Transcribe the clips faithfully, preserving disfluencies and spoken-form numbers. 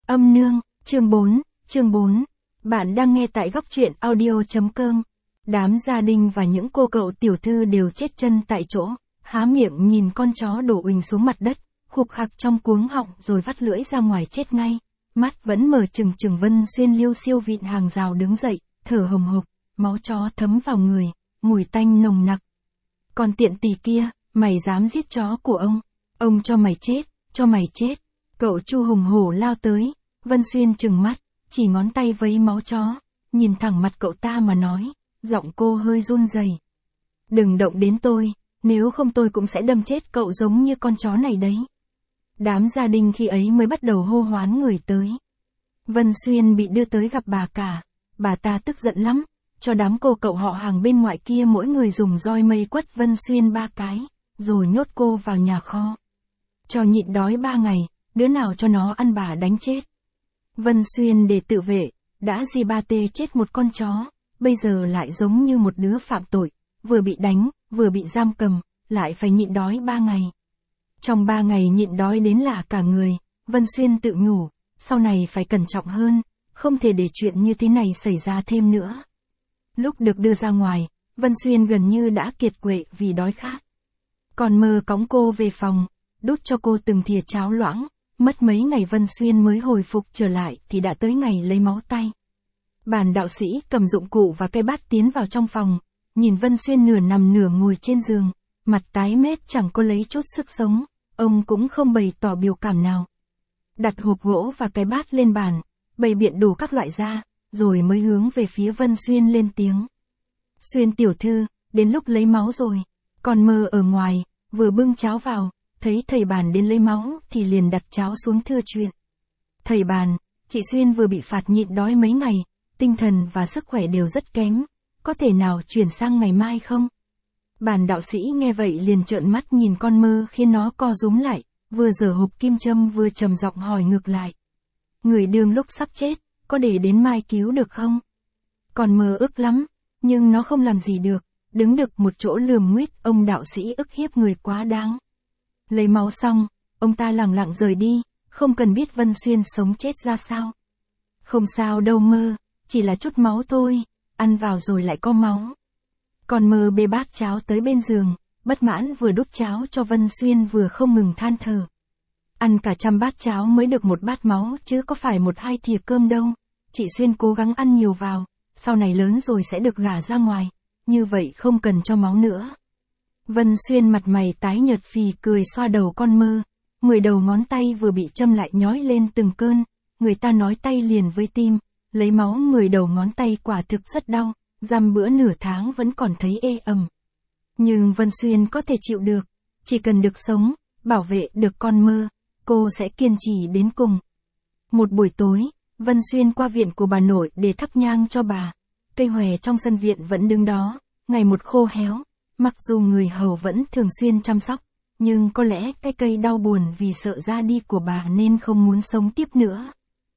Âm nương, chương bốn, chương bốn. Bạn đang nghe tại góc truyện audio.com. Đám gia đình và những cô cậu tiểu thư đều chết chân tại chỗ, há miệng nhìn con chó đổ uỳnh xuống mặt đất, khục khạc trong cuống họng rồi vắt lưỡi ra ngoài chết ngay. Mắt vẫn mở trừng trừng. Vân Xuyên liêu xiêu vịn hàng rào đứng dậy, thở hồng hộc, máu chó thấm vào người, mùi tanh nồng nặc. Còn tiện tỳ kia, mày dám giết chó của ông, ông cho mày chết, cho mày chết. Cậu Chu hùng hổ lao tới, Vân Xuyên trừng mắt, chỉ ngón tay vấy máu chó, nhìn thẳng mặt cậu ta mà nói, giọng cô hơi run rẩy. Đừng động đến tôi, nếu không tôi cũng sẽ đâm chết cậu giống như con chó này đấy. Đám gia đình khi ấy mới bắt đầu hô hoán người tới. Vân Xuyên bị đưa tới gặp bà cả, bà ta tức giận lắm, cho đám cô cậu họ hàng bên ngoài kia mỗi người dùng roi mây quất Vân Xuyên ba cái, rồi nhốt cô vào nhà kho. Cho nhịn đói ba ngày, đứa nào cho nó ăn bà đánh chết. Vân Xuyên để tự vệ, đã di ba tê chết một con chó, bây giờ lại giống như một đứa phạm tội, vừa bị đánh, vừa bị giam cầm, lại phải nhịn đói ba ngày. Trong ba ngày nhịn đói đến lạ cả người, Vân Xuyên tự nhủ, sau này phải cẩn trọng hơn, không thể để chuyện như thế này xảy ra thêm nữa. Lúc được đưa ra ngoài, Vân Xuyên gần như đã kiệt quệ vì đói khát. Còn mơ cõng cô về phòng, đút cho cô từng thìa cháo loãng, mất mấy ngày Vân Xuyên mới hồi phục trở lại thì đã tới ngày lấy máu tay. Bản đạo sĩ cầm dụng cụ và cây bát tiến vào trong phòng, nhìn Vân Xuyên nửa nằm nửa ngồi trên giường, mặt tái mét chẳng có lấy chút sức sống, ông cũng không bày tỏ biểu cảm nào. Đặt hộp gỗ và cái bát lên bàn, bày biện đủ các loại ra, rồi mới hướng về phía Vân Xuyên lên tiếng. Xuyên tiểu thư, đến lúc lấy máu rồi. Còn mơ ở ngoài, vừa bưng cháo vào, thấy thầy bàn đến lấy máu thì liền đặt cháo xuống thưa chuyện. Thầy bàn, chị Xuyên vừa bị phạt nhịn đói mấy ngày, tinh thần và sức khỏe đều rất kém, có thể nào chuyển sang ngày mai không? Bản đạo sĩ nghe vậy liền trợn mắt nhìn con mơ khiến nó co rúm lại, vừa giở hộp kim châm vừa trầm giọng hỏi ngược lại. Người đương lúc sắp chết, có để đến mai cứu được không? Còn mơ ức lắm, nhưng nó không làm gì được, đứng được một chỗ lườm nguýt ông đạo sĩ ức hiếp người quá đáng. Lấy máu xong, ông ta lẳng lặng rời đi, không cần biết Vân Xuyên sống chết ra sao. Không sao đâu mơ, chỉ là chút máu thôi, ăn vào rồi lại có máu. Còn mơ bê bát cháo tới bên giường, bất mãn vừa đút cháo cho Vân Xuyên vừa không ngừng than thở. Ăn cả trăm bát cháo mới được một bát máu chứ có phải một hai thìa cơm đâu. Chị Xuyên cố gắng ăn nhiều vào, sau này lớn rồi sẽ được gả ra ngoài, như vậy không cần cho máu nữa. Vân Xuyên mặt mày tái nhợt phì cười xoa đầu con mơ, mười đầu ngón tay vừa bị châm lại nhói lên từng cơn, người ta nói tay liền với tim, lấy máu mười đầu ngón tay quả thực rất đau, dăm bữa nửa tháng vẫn còn thấy ê ẩm. Nhưng Vân Xuyên có thể chịu được, chỉ cần được sống, bảo vệ được con mơ, cô sẽ kiên trì đến cùng. Một buổi tối, Vân Xuyên qua viện của bà nội để thắp nhang cho bà. Cây hòe trong sân viện vẫn đứng đó, ngày một khô héo, mặc dù người hầu vẫn thường xuyên chăm sóc, nhưng có lẽ cái cây đau buồn vì sợ ra đi của bà nên không muốn sống tiếp nữa.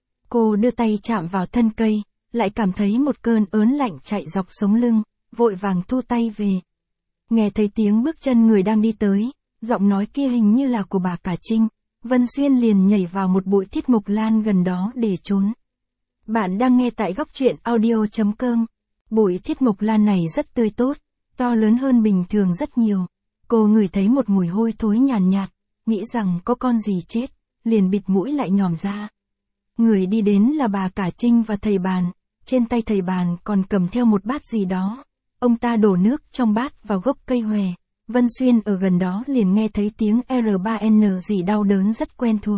Cô đưa tay chạm vào thân cây, lại cảm thấy một cơn ớn lạnh chạy dọc sống lưng, vội vàng thu tay về. Nghe thấy tiếng bước chân người đang đi tới, giọng nói kia hình như là của bà cả Trinh, Vân Xuyên liền nhảy vào một bụi thiết mộc lan gần đó để trốn. Bạn đang nghe tại góc truyện audio.com. Bụi thiết mộc lan này rất tươi tốt, to lớn hơn bình thường rất nhiều. Cô ngửi thấy một mùi hôi thối nhàn nhạt, nhạt, nghĩ rằng có con gì chết, liền bịt mũi lại nhòm ra. Người đi đến là bà cả Trinh và thầy bàn, trên tay thầy bàn còn cầm theo một bát gì đó. Ông ta đổ nước trong bát vào gốc cây hòe. Vân Xuyên ở gần đó liền nghe thấy tiếng R ba N gì đau đớn rất quen thuộc.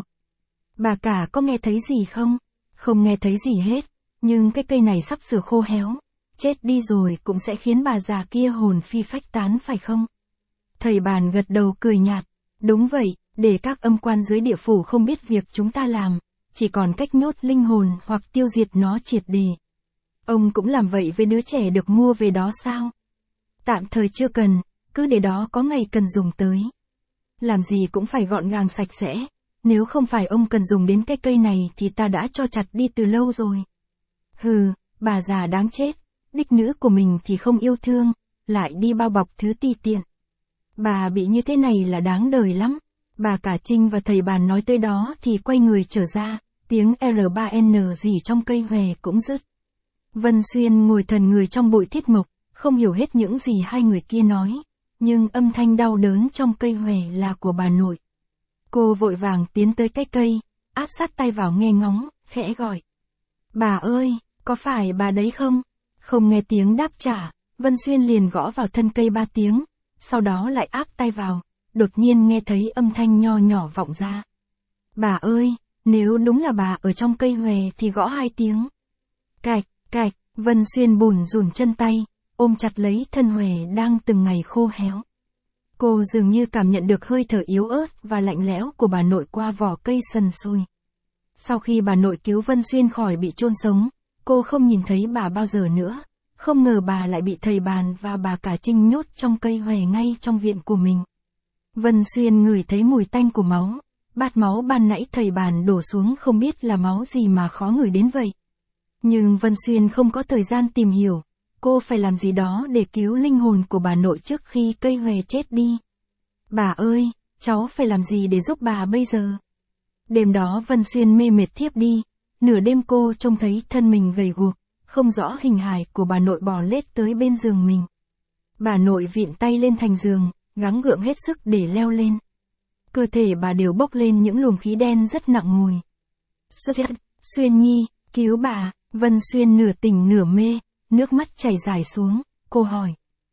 Bà cả có nghe thấy gì không? Không nghe thấy gì hết, nhưng cái cây này sắp sửa khô héo, chết đi rồi cũng sẽ khiến bà già kia hồn phi phách tán phải không? Thầy bàn gật đầu cười nhạt, đúng vậy, để các âm quan dưới địa phủ không biết việc chúng ta làm, chỉ còn cách nhốt linh hồn hoặc tiêu diệt nó triệt để. Ông cũng làm vậy với đứa trẻ được mua về đó sao? Tạm thời chưa cần, cứ để đó có ngày cần dùng tới. Làm gì cũng phải gọn gàng sạch sẽ, nếu không phải ông cần dùng đến cái cây này thì ta đã cho chặt đi từ lâu rồi. Hừ, bà già đáng chết, đích nữ của mình thì không yêu thương, lại đi bao bọc thứ ti tiện. Bà bị như thế này là đáng đời lắm. Bà cả Trinh và thầy bàn nói tới đó thì quay người trở ra, tiếng R ba N gì trong cây hòe cũng dứt. Vân Xuyên ngồi thần người trong bụi thiết mộc, không hiểu hết những gì hai người kia nói, nhưng âm thanh đau đớn trong cây hòe là của bà nội. Cô vội vàng tiến tới cái cây, áp sát tay vào nghe ngóng, khẽ gọi. Bà ơi, có phải bà đấy không? Không nghe tiếng đáp trả, Vân Xuyên liền gõ vào thân cây ba tiếng, sau đó lại áp tay vào, đột nhiên nghe thấy âm thanh nho nhỏ vọng ra. Bà ơi, nếu đúng là bà ở trong cây hòe thì gõ hai tiếng. Cạch, cạch, Vân Xuyên bùn rùn chân tay, ôm chặt lấy thân hòe đang từng ngày khô héo. Cô dường như cảm nhận được hơi thở yếu ớt và lạnh lẽo của bà nội qua vỏ cây sần sùi. Sau khi bà nội cứu Vân Xuyên khỏi bị chôn sống, cô không nhìn thấy bà bao giờ nữa. Không ngờ bà lại bị thầy Bàn và bà cả Trinh nhốt trong cây hòe ngay trong viện của mình. Vân Xuyên ngửi thấy mùi tanh của máu. Bát máu ban nãy thầy Bàn đổ xuống không biết là máu gì mà khó ngửi đến vậy. Nhưng Vân Xuyên không có thời gian tìm hiểu. Cô phải làm gì đó để cứu linh hồn của bà nội trước khi cây hòe chết đi. Bà ơi, cháu phải làm gì để giúp bà bây giờ? Đêm đó Vân Xuyên mê mệt thiếp đi. Nửa đêm cô trông thấy thân mình gầy guộc, không rõ hình hài của bà nội bò lết tới bên giường mình. Bà nội vịn tay lên thành giường, gắng gượng hết sức để leo lên. Cơ thể bà đều bốc lên những luồng khí đen rất nặng mùi. Xuyên, Xuyên Nhi, cứu bà. Vân Xuyên nửa tỉnh nửa mê, nước mắt chảy dài xuống, cô hỏi.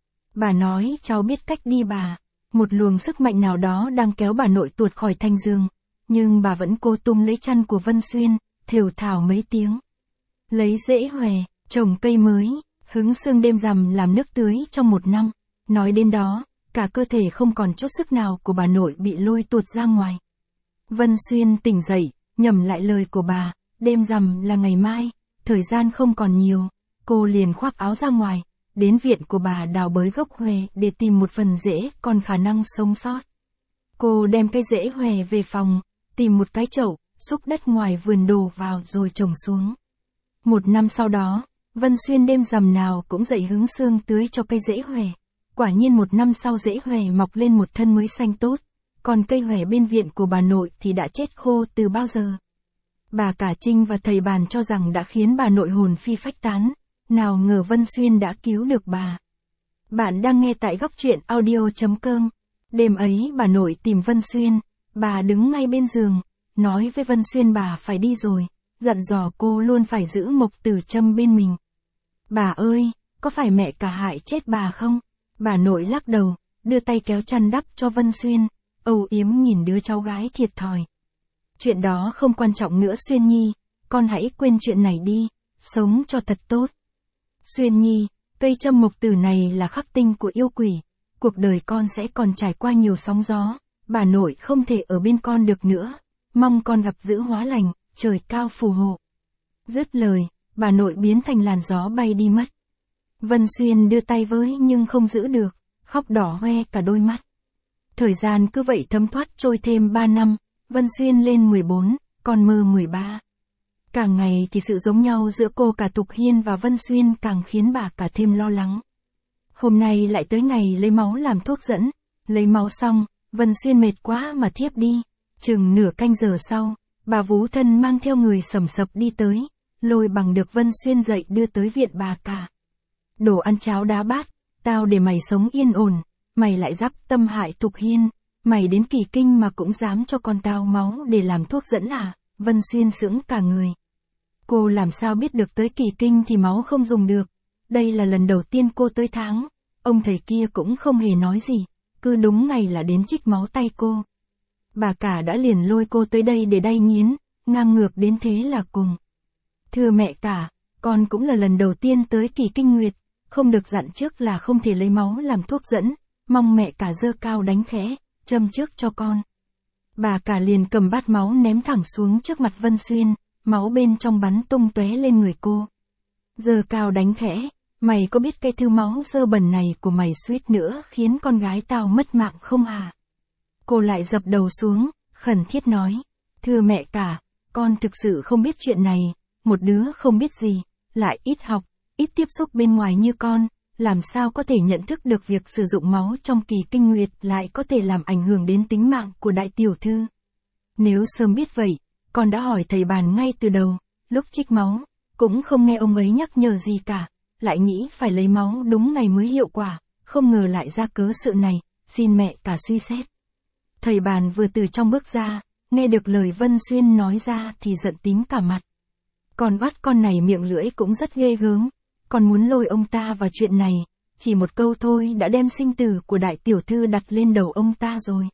Bà nói cháu biết cách đi bà. Một luồng sức mạnh nào đó đang kéo bà nội tuột khỏi thành giường, nhưng bà vẫn cố tung lấy chăn của Vân Xuyên, thều thào mấy tiếng. Lấy rễ hòe, trồng cây mới, hứng sương đêm rằm làm nước tưới trong một năm. Nói đến đó, cả cơ thể không còn chút sức nào của bà nội bị lôi tuột ra ngoài. Vân Xuyên tỉnh dậy, nhẩm lại lời của bà, đêm rằm là ngày mai, thời gian không còn nhiều. Cô liền khoác áo ra ngoài, đến viện của bà đào bới gốc hòe để tìm một phần rễ còn khả năng sống sót. Cô đem cây rễ hòe về phòng, tìm một cái chậu, xúc đất ngoài vườn đổ vào rồi trồng xuống. Một năm sau đó, Vân Xuyên đêm rằm nào cũng dậy hứng sương tưới cho cây rễ hòe. Quả nhiên một năm sau rễ hòe mọc lên một thân mới xanh tốt, còn cây hòe bên viện của bà nội thì đã chết khô từ bao giờ. Bà cả Trinh và thầy Bàn cho rằng đã khiến bà nội hồn phi phách tán, nào ngờ Vân Xuyên đã cứu được bà. Bạn đang nghe tại góc truyện audio chấm com. Đêm ấy bà nội tìm Vân Xuyên, bà đứng ngay bên giường, nói với Vân Xuyên bà phải đi rồi, dặn dò cô luôn phải giữ Mộc Tử Trâm bên mình. Bà ơi, có phải mẹ cả hại chết bà không? Bà nội lắc đầu, đưa tay kéo chăn đắp cho Vân Xuyên, âu yếm nhìn đứa cháu gái thiệt thòi. Chuyện đó không quan trọng nữa Xuyên Nhi, con hãy quên chuyện này đi, sống cho thật tốt. Xuyên Nhi, cây châm mộc tử này là khắc tinh của yêu quỷ, cuộc đời con sẽ còn trải qua nhiều sóng gió, bà nội không thể ở bên con được nữa, mong con gặp dữ hóa lành, trời cao phù hộ. Dứt lời, bà nội biến thành làn gió bay đi mất. Vân Xuyên đưa tay với nhưng không giữ được, khóc đỏ hoe cả đôi mắt. Thời gian cứ vậy thấm thoát trôi thêm ba năm, Vân Xuyên lên mười bốn, con Mơ mười ba. Càng ngày thì sự giống nhau giữa cô cả Thục Hiên và Vân Xuyên càng khiến bà cả thêm lo lắng. Hôm nay lại tới ngày lấy máu làm thuốc dẫn, lấy máu xong, Vân Xuyên mệt quá mà thiếp đi. Chừng nửa canh giờ sau, bà vú thân mang theo người sầm sập đi tới, lôi bằng được Vân Xuyên dậy đưa tới viện bà cả. Đồ ăn cháo đá bát, tao để mày sống yên ổn, mày lại dắp tâm hại Thục Hiên, mày đến Kỳ Kinh mà cũng dám cho con tao máu để làm thuốc dẫn à? Vân Xuyên sững cả người. Cô làm sao biết được tới Kỳ Kinh thì máu không dùng được, đây là lần đầu tiên cô tới tháng, ông thầy kia cũng không hề nói gì, cứ đúng ngày là đến trích máu tay cô. Bà cả đã liền lôi cô tới đây để đay nghiến, ngang ngược đến thế là cùng. Thưa mẹ cả, con cũng là lần đầu tiên tới Kỳ Kinh Nguyệt, không được dặn trước là không thể lấy máu làm thuốc dẫn, mong mẹ cả giơ cao đánh khẽ, châm trước cho con. Bà cả liền cầm bát máu ném thẳng xuống trước mặt Vân Xuyên, máu bên trong bắn tung tóe lên người cô. Giơ cao đánh khẽ, mày có biết cái thứ máu dơ bẩn này của mày suýt nữa khiến con gái tao mất mạng không hả? Cô lại dập đầu xuống, khẩn thiết nói, thưa mẹ cả, con thực sự không biết chuyện này, một đứa không biết gì, lại ít học, ít tiếp xúc bên ngoài như con, làm sao có thể nhận thức được việc sử dụng máu trong Kỳ Kinh Nguyệt lại có thể làm ảnh hưởng đến tính mạng của đại tiểu thư. Nếu sớm biết vậy, con đã hỏi thầy bàn ngay từ đầu, lúc trích máu, cũng không nghe ông ấy nhắc nhở gì cả, lại nghĩ phải lấy máu đúng ngày mới hiệu quả, không ngờ lại ra cớ sự này, xin mẹ cả suy xét. Thầy bàn vừa từ trong bước ra, nghe được lời Vân Xuyên nói ra thì giận tím cả mặt. Còn bắt con này miệng lưỡi cũng rất ghê gớm, còn muốn lôi ông ta vào chuyện này, chỉ một câu thôi đã đem sinh tử của đại tiểu thư đặt lên đầu ông ta rồi.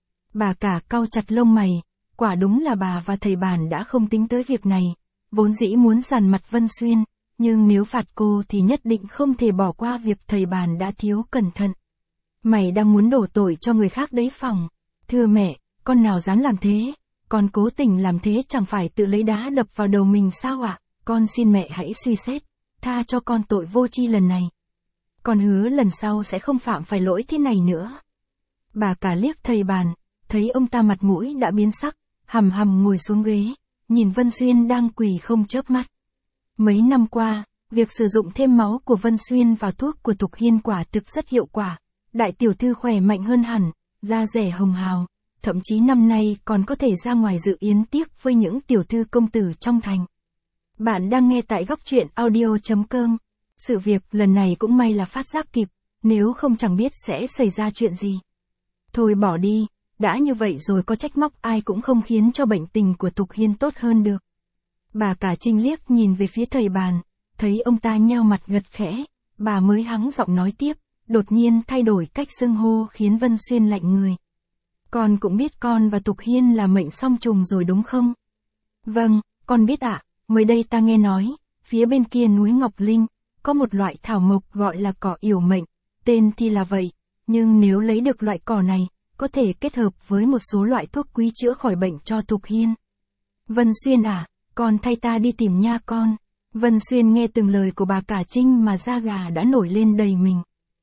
Bà cả cau chặt lông mày, quả đúng là bà và thầy bàn đã không tính tới việc này, vốn dĩ muốn sàn mặt Vân Xuyên, nhưng nếu phạt cô thì nhất định không thể bỏ qua việc thầy bàn đã thiếu cẩn thận. Mày đang muốn đổ tội cho người khác đấy phòng. Thưa mẹ, con nào dám làm thế, con cố tình làm thế chẳng phải tự lấy đá đập vào đầu mình sao ạ? Con xin mẹ hãy suy xét, tha cho con tội vô tri lần này. Con hứa lần sau sẽ không phạm phải lỗi thế này nữa. Bà cả liếc thầy bàn, thấy ông ta mặt mũi đã biến sắc, hầm hầm ngồi xuống ghế, nhìn Vân Xuyên đang quỳ không chớp mắt. Mấy năm qua, việc sử dụng thêm máu của Vân Xuyên vào thuốc của Thục Hiên quả thực rất hiệu quả. Đại tiểu thư khỏe mạnh hơn hẳn, da rẻ hồng hào, thậm chí năm nay còn có thể ra ngoài dự yến tiếc với những tiểu thư công tử trong thành. Bạn đang nghe tại góc truyện audio chấm com. Sự việc lần này cũng may là phát giác kịp, nếu không chẳng biết sẽ xảy ra chuyện gì. Thôi bỏ đi, đã như vậy rồi có trách móc ai cũng không khiến cho bệnh tình của Thục Hiên tốt hơn được. Bà cả Trinh liếc nhìn về phía thầy bàn, thấy ông ta nheo mặt gật khẽ, bà mới hắng giọng nói tiếp, đột nhiên thay đổi cách xưng hô khiến Vân Xuyên lạnh người. Con cũng biết con và Thục Hiên là mệnh song trùng rồi đúng không? Vâng, con biết ạ, mới đây ta nghe nói, phía bên kia núi Ngọc Linh, có một loại thảo mộc gọi là cỏ yểu mệnh, tên thì là vậy, nhưng nếu lấy được loại cỏ này, có thể kết hợp với một số loại thuốc quý chữa khỏi bệnh cho Thục Hiên. Vân Xuyên à, con thay ta đi tìm nha con. Vân Xuyên nghe từng lời của bà cả Trinh mà da gà đã nổi lên đầy mình.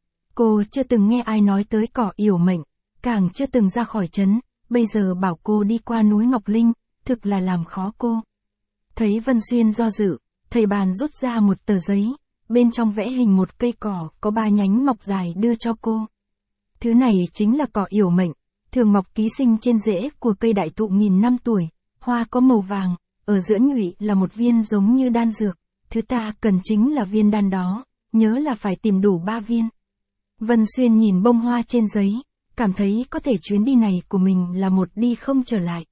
Cô chưa từng nghe ai nói tới cỏ yểu mệnh, càng chưa từng ra khỏi trấn, bây giờ bảo cô đi qua núi Ngọc Linh, thực là làm khó cô. Thấy Vân Xuyên do dự, thầy bàn rút ra một tờ giấy, bên trong vẽ hình một cây cỏ có ba nhánh mọc dài đưa cho cô. Thứ này chính là cỏ yểu mệnh, thường mọc ký sinh trên rễ của cây đại thụ nghìn năm tuổi, hoa có màu vàng, ở giữa nhụy là một viên giống như đan dược, thứ ta cần chính là viên đan đó, nhớ là phải tìm đủ ba viên. Vân Xuyên nhìn bông hoa trên giấy, cảm thấy có thể chuyến đi này của mình là một đi không trở lại.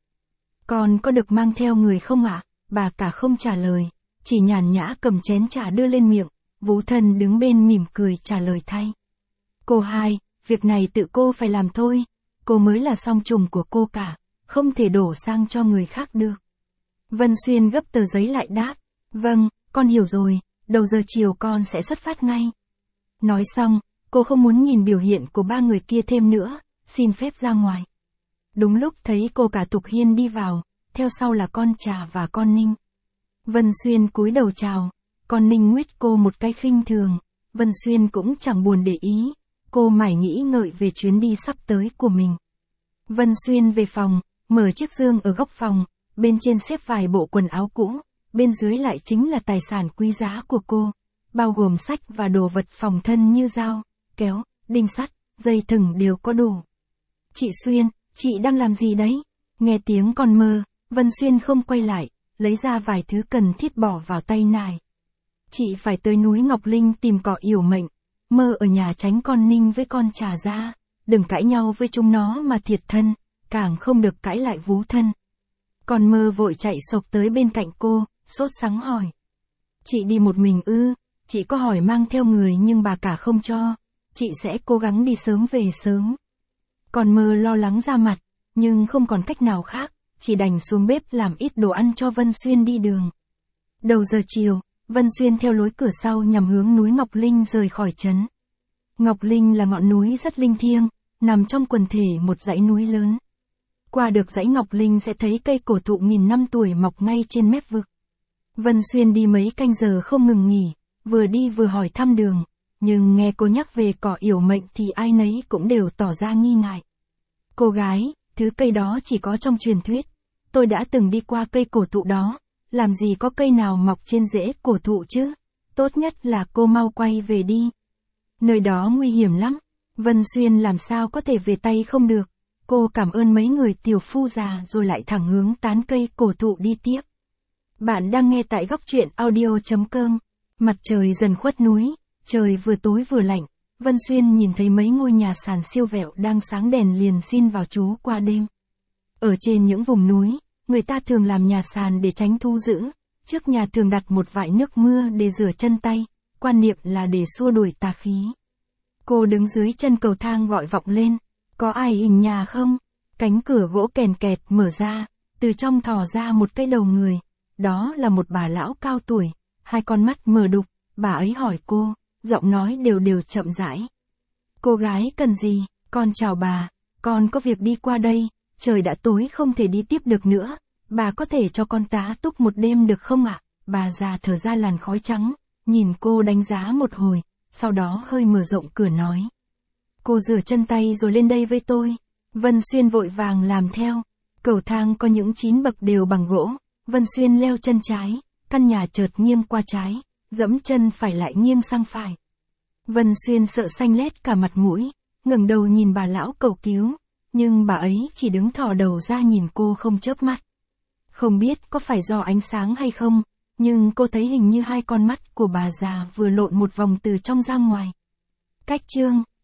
Con có được mang theo người không ạ? Bà cả không trả lời, chỉ nhàn nhã cầm chén trà đưa lên miệng, Vũ Thần đứng bên mỉm cười trả lời thay. Cô hai, việc này tự cô phải làm thôi, cô mới là song trùng của cô cả, không thể đổ sang cho người khác được. Vân Xuyên gấp tờ giấy lại đáp, vâng, con hiểu rồi, đầu giờ chiều con sẽ xuất phát ngay. Nói xong, cô không muốn nhìn biểu hiện của ba người kia thêm nữa, xin phép ra ngoài. Đúng lúc thấy cô cả Thục Hiên đi vào, theo sau là con Trà và con Ninh. Vân Xuyên cúi đầu chào, con Ninh nguyết cô một cái khinh thường, Vân Xuyên cũng chẳng buồn để ý, cô mải nghĩ ngợi về chuyến đi sắp tới của mình. Vân Xuyên về phòng, mở chiếc giường ở góc phòng, bên trên xếp vài bộ quần áo cũ, bên dưới lại chính là tài sản quý giá của cô, bao gồm sách và đồ vật phòng thân như dao, kéo, đinh sắt, dây thừng đều có đủ. Chị Xuyên, chị đang làm gì đấy? Nghe tiếng con Mơ, Vân Xuyên không quay lại, lấy ra vài thứ cần thiết bỏ vào tay nài. Chị phải tới núi Ngọc Linh tìm cỏ yểu mệnh, Mơ ở nhà tránh con Ninh với con Trà ra, đừng cãi nhau với chúng nó mà thiệt thân, càng không được cãi lại Vú Thân. Con Mơ vội chạy sộc tới bên cạnh cô, sốt sắng hỏi. Chị đi một mình ư? Chị có hỏi mang theo người nhưng bà cả không cho, chị sẽ cố gắng đi sớm về sớm. Con Mơ lo lắng ra mặt, nhưng không còn cách nào khác, chỉ đành xuống bếp làm ít đồ ăn cho Vân Xuyên đi đường. Đầu giờ chiều, Vân Xuyên theo lối cửa sau nhằm hướng núi Ngọc Linh rời khỏi trấn. Ngọc Linh là ngọn núi rất linh thiêng, nằm trong quần thể một dãy núi lớn. Qua được dãy Ngọc Linh sẽ thấy cây cổ thụ nghìn năm tuổi mọc ngay trên mép vực. Vân Xuyên đi mấy canh giờ không ngừng nghỉ, vừa đi vừa hỏi thăm đường, nhưng nghe cô nhắc về cỏ yểu mệnh thì ai nấy cũng đều tỏ ra nghi ngại. Cô gái, thứ cây đó chỉ có trong truyền thuyết, tôi đã từng đi qua cây cổ thụ đó, làm gì có cây nào mọc trên rễ cổ thụ chứ, tốt nhất là cô mau quay về đi. Nơi đó nguy hiểm lắm, Vân Xuyên làm sao có thể về tay không được, Cô cảm ơn mấy người tiểu phu già rồi lại thẳng hướng tán cây cổ thụ đi tiếp. Bạn đang nghe tại góc truyện audio.com. Mặt trời dần khuất núi, trời vừa tối vừa lạnh. Vân Xuyên nhìn thấy mấy ngôi nhà sàn siêu vẹo đang sáng đèn liền xin vào trú qua đêm. Ở trên những vùng núi, người ta thường làm nhà sàn để tránh thu dữ. Trước nhà thường đặt một vại nước mưa để rửa chân tay, quan niệm là để xua đuổi tà khí. Cô đứng dưới chân cầu thang gọi vọng lên, có ai hình nhà không? Cánh cửa gỗ kèn kẹt mở ra, từ trong thò ra một cái đầu người. Đó là một bà lão cao tuổi, hai con mắt mờ đục, bà ấy hỏi cô, giọng nói đều đều chậm rãi. Cô gái cần gì? Con chào bà, con có việc đi qua đây, trời đã tối không thể đi tiếp được nữa, bà có thể cho con tá túc một đêm được không ạ? Bà già thở ra làn khói trắng, nhìn cô đánh giá một hồi, sau đó hơi mở rộng cửa nói. Cô rửa chân tay rồi lên đây với tôi. Vân Xuyên vội vàng làm theo. Cầu thang có những chín bậc đều bằng gỗ. Vân Xuyên leo chân trái, căn nhà chợt nghiêng qua trái, dẫm chân phải lại nghiêng sang phải. Vân Xuyên sợ xanh lét cả mặt mũi, ngẩng đầu nhìn bà lão cầu cứu, nhưng bà ấy chỉ đứng thò đầu ra nhìn cô không chớp mắt. Không biết có phải do ánh sáng hay không, nhưng cô thấy hình như hai con mắt của bà già vừa lộn một vòng từ trong ra ngoài. Cách chương